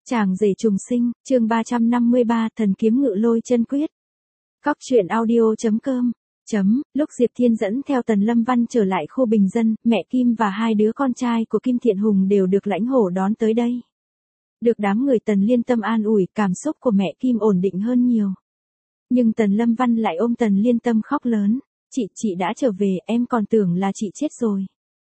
Chàng rể trùng sinh, chương 353, thần kiếm ngự lôi chân quyết. Cóc truyện audio.com. Lúc Diệp Thiên dẫn theo Tần Lâm Văn trở lại khu bình dân, mẹ Kim và hai đứa con trai của Kim Thiện Hùng đều được lãnh hổ đón tới đây. Được đám người Tần Liên Tâm an ủi, cảm xúc của mẹ Kim ổn định hơn nhiều. Nhưng Tần Lâm Văn lại ôm Tần Liên Tâm khóc lớn. Chị đã trở về, em còn tưởng là chị chết rồi.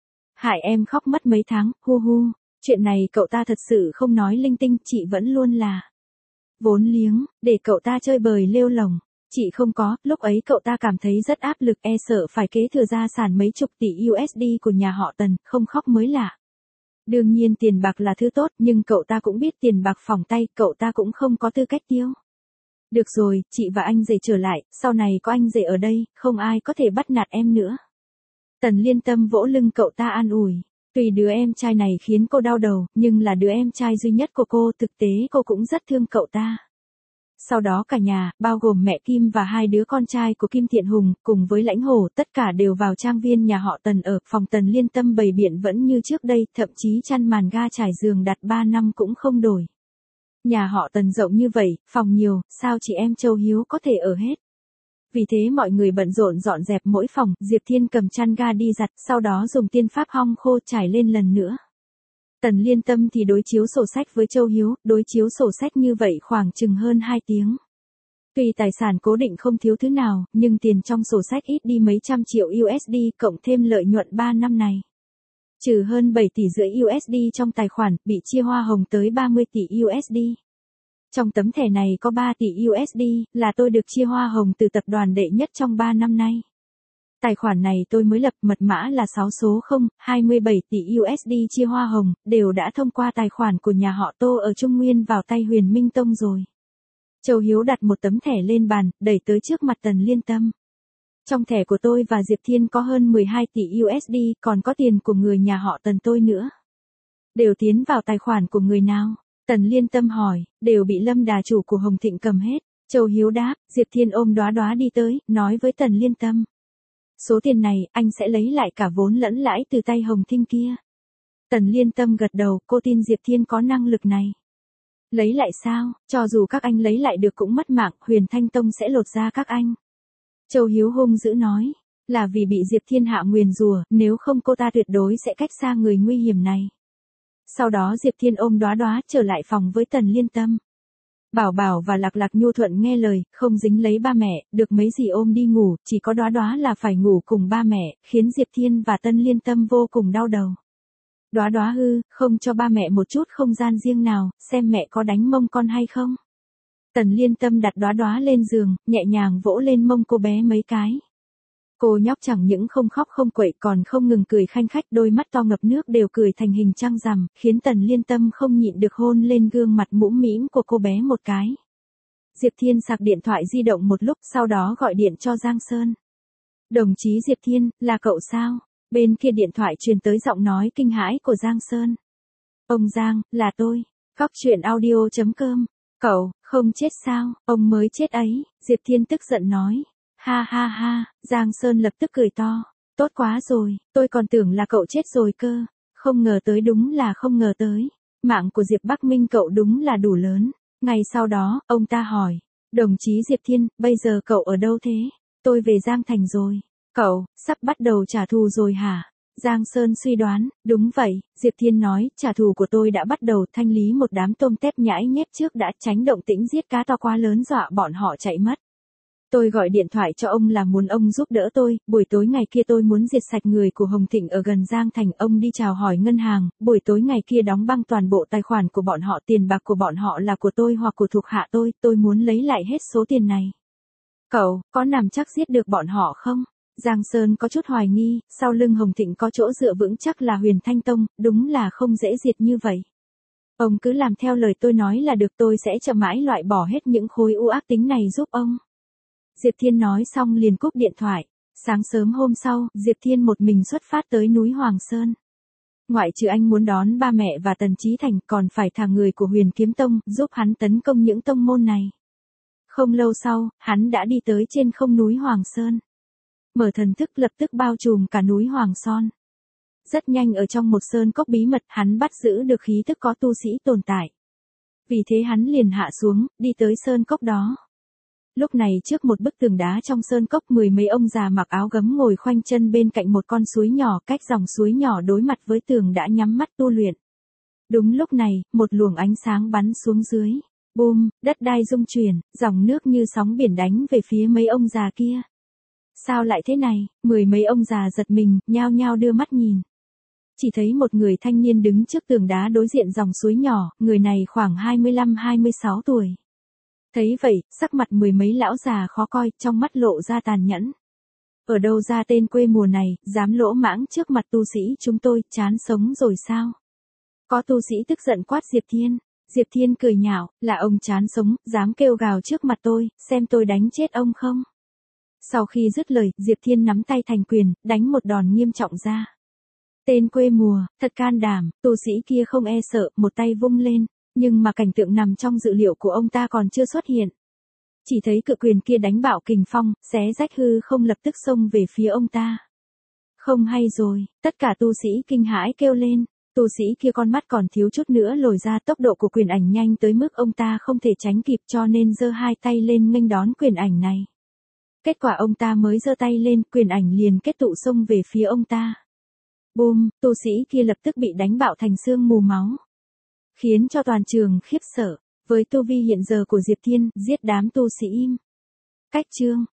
Hại em khóc mất mấy tháng, hu hu. Chuyện này cậu ta thật sự không nói linh tinh, chị vẫn luôn là vốn liếng, để cậu ta chơi bời lêu lồng. Chị không có, lúc ấy cậu ta cảm thấy rất áp lực, e sợ phải kế thừa gia sản mấy chục tỷ USD của nhà họ Tần, không khóc mới lạ. Đương nhiên tiền bạc là thứ tốt, nhưng cậu ta cũng biết tiền bạc phỏng tay, cậu ta cũng không có tư cách tiêu. Được rồi, chị và anh rể trở lại, sau này có anh rể ở đây, không ai có thể bắt nạt em nữa. Tần Liên Tâm vỗ lưng cậu ta an ủi. Tuy đứa em trai này khiến cô đau đầu, nhưng là đứa em trai duy nhất của cô, thực tế cô cũng rất thương cậu ta. Sau đó cả nhà, bao gồm mẹ Kim và hai đứa con trai của Kim Thiện Hùng, cùng với lãnh hổ, tất cả đều vào trang viên nhà họ Tần ở, phòng Tần Liên Tâm bày biện vẫn như trước đây, thậm chí chăn màn ga trải giường đặt 3 năm cũng không đổi. Nhà họ Tần rộng như vậy, phòng nhiều, sao chị em Châu Hiếu có thể ở hết? Vì thế mọi người bận rộn dọn dẹp mỗi phòng, Diệp Thiên cầm chăn ga đi giặt, sau đó dùng tiên pháp hong khô trải lên lần nữa. Tần Liên Tâm thì đối chiếu sổ sách với Châu Hiếu, đối chiếu sổ sách như vậy khoảng chừng hơn 2 tiếng. Tuy tài sản cố định không thiếu thứ nào, nhưng tiền trong sổ sách ít đi mấy trăm triệu USD cộng thêm lợi nhuận 3 năm này. Trừ hơn 7,5 tỷ USD trong tài khoản, bị chia hoa hồng tới 30 tỷ USD. Trong tấm thẻ này có 3 tỷ USD, là tôi được chia hoa hồng từ tập đoàn đệ nhất trong 3 năm nay. Tài khoản này tôi mới lập, mật mã là 6 số 0, 27 tỷ USD chia hoa hồng, đều đã thông qua tài khoản của nhà họ Tô ở Trung Nguyên vào tay Huyền Minh Tông rồi. Châu Hiếu đặt một tấm thẻ lên bàn, đẩy tới trước mặt Tần Liên Tâm. Trong thẻ của tôi và Diệp Thiên có hơn 12 tỷ USD, còn có tiền của người nhà họ Tần tôi nữa. Đều tiến vào tài khoản của người nào? Tần Liên Tâm hỏi, đều bị Lâm Đà chủ của Hồng Thịnh cầm hết. Châu Hiếu đáp, Diệp Thiên ôm đóa đóa đi tới, nói với Tần Liên Tâm. Số tiền này, anh sẽ lấy lại cả vốn lẫn lãi từ tay Hồng Thịnh kia. Tần Liên Tâm gật đầu, cô tin Diệp Thiên có năng lực này. Lấy lại sao, cho dù các anh lấy lại được cũng mất mạng, Huyền Thanh Tông sẽ lột da các anh. Châu Hiếu hung dữ nói, là vì bị Diệp Thiên hạ nguyền rủa, nếu không cô ta tuyệt đối sẽ cách xa người nguy hiểm này. Sau đó Diệp Thiên ôm đóa đóa trở lại phòng với Tần Liên Tâm. Bảo Bảo và Lạc Lạc nhu thuận nghe lời, không dính lấy ba mẹ, được mấy gì ôm đi ngủ, chỉ có đóa đóa là phải ngủ cùng ba mẹ, khiến Diệp Thiên và Tần Liên Tâm vô cùng đau đầu. Đóa đóa hư, không cho ba mẹ một chút không gian riêng nào, xem mẹ có đánh mông con hay không. Tần Liên Tâm đặt đóa đóa lên giường, nhẹ nhàng vỗ lên mông cô bé mấy cái. Cô nhóc chẳng những không khóc không quậy còn không ngừng cười khanh khách, đôi mắt to ngập nước đều cười thành hình trăng rằm, khiến Tần Liên Tâm không nhịn được hôn lên gương mặt mũm mĩm của cô bé một cái. Diệp Thiên sạc điện thoại di động một lúc, sau đó gọi điện cho Giang Sơn. Đồng chí Diệp Thiên, là cậu sao? Bên kia điện thoại truyền tới giọng nói kinh hãi của Giang Sơn. Ông Giang, là tôi. Cóc truyện audio.com. Cậu, không chết sao, ông mới chết ấy, Diệp Thiên tức giận nói. Ha ha ha, Giang Sơn lập tức cười to. Tốt quá rồi, tôi còn tưởng là cậu chết rồi cơ. Không ngờ tới, đúng là không ngờ tới. Mạng của Diệp Bắc Minh cậu đúng là đủ lớn. Ngày sau đó, ông ta hỏi. Đồng chí Diệp Thiên, bây giờ cậu ở đâu thế? Tôi về Giang Thành rồi. Cậu, sắp bắt đầu trả thù rồi hả? Giang Sơn suy đoán, đúng vậy, Diệp Thiên nói, trả thù của tôi đã bắt đầu, thanh lý một đám tôm tép nhãi nhép trước đã, tránh động tĩnh giết cá to quá lớn dọa bọn họ chạy mất. Tôi gọi điện thoại cho ông là muốn ông giúp đỡ tôi, buổi tối ngày kia tôi muốn diệt sạch người của Hồng Thịnh ở gần Giang Thành, ông đi chào hỏi ngân hàng, buổi tối ngày kia đóng băng toàn bộ tài khoản của bọn họ, tiền bạc của bọn họ là của tôi hoặc của thuộc hạ tôi muốn lấy lại hết số tiền này. Cậu, có nằm chắc giết được bọn họ không? Giang Sơn có chút hoài nghi, sau lưng Hồng Thịnh có chỗ dựa vững chắc là Huyền Thanh Tông, đúng là không dễ diệt như vậy. Ông cứ làm theo lời tôi nói là được, tôi sẽ chậm mãi loại bỏ hết những khối u ác tính này giúp ông. Diệp Thiên nói xong liền cúp điện thoại. Sáng sớm hôm sau, Diệp Thiên một mình xuất phát tới núi Hoàng Sơn. Ngoại trừ anh muốn đón ba mẹ và Tần Chí Thành, còn phải thả người của Huyền Kiếm Tông, giúp hắn tấn công những tông môn này. Không lâu sau, hắn đã đi tới trên không núi Hoàng Sơn. Mở thần thức lập tức bao trùm cả núi Hoàng Son. Rất nhanh ở trong một sơn cốc bí mật, hắn bắt giữ được khí tức có tu sĩ tồn tại. Vì thế hắn liền hạ xuống, đi tới sơn cốc đó. Lúc này trước một bức tường đá trong sơn cốc, 10 mấy ông già mặc áo gấm ngồi khoanh chân bên cạnh một con suối nhỏ, cách dòng suối nhỏ đối mặt với tường đã nhắm mắt tu luyện. Đúng lúc này, một luồng ánh sáng bắn xuống dưới. Bùm, đất đai rung chuyển, dòng nước như sóng biển đánh về phía mấy ông già kia. Sao lại thế này? 10 mấy ông già giật mình, nhao nhao đưa mắt nhìn. Chỉ thấy một người thanh niên đứng trước tường đá đối diện dòng suối nhỏ, người này khoảng 25-26 tuổi. Thấy vậy, sắc mặt 10 mấy lão già khó coi, trong mắt lộ ra tàn nhẫn. Ở đâu ra tên quê mùa này, dám lỗ mãng trước mặt tu sĩ chúng tôi, chán sống rồi sao? Có tu sĩ tức giận quát Diệp Thiên. Diệp Thiên cười nhạo, là ông chán sống, dám kêu gào trước mặt tôi, xem tôi đánh chết ông không? Sau khi dứt lời, Diệp Thiên nắm tay thành quyền, đánh một đòn nghiêm trọng ra. Tên quê mùa, thật can đảm, tu sĩ kia không e sợ, một tay vung lên, nhưng mà cảnh tượng nằm trong dự liệu của ông ta còn chưa xuất hiện. Chỉ thấy cự quyền kia đánh bạo kình phong, xé rách hư không, lập tức xông về phía ông ta. Không hay rồi, tất cả tu sĩ kinh hãi kêu lên. Tu sĩ kia con mắt còn thiếu chút nữa lồi ra, tốc độ của quyền ảnh nhanh tới mức ông ta không thể tránh kịp, cho nên giơ hai tay lên nghênh đón quyền ảnh này. Kết quả ông ta mới giơ tay lên, quyền ảnh liền kết tụ xông về phía ông ta. Bùm, tu sĩ kia lập tức bị đánh bạo thành xương mù máu. Khiến cho toàn trường khiếp sợ, với tu vi hiện giờ của Diệp Thiên, giết đám tu sĩ im. Cách chương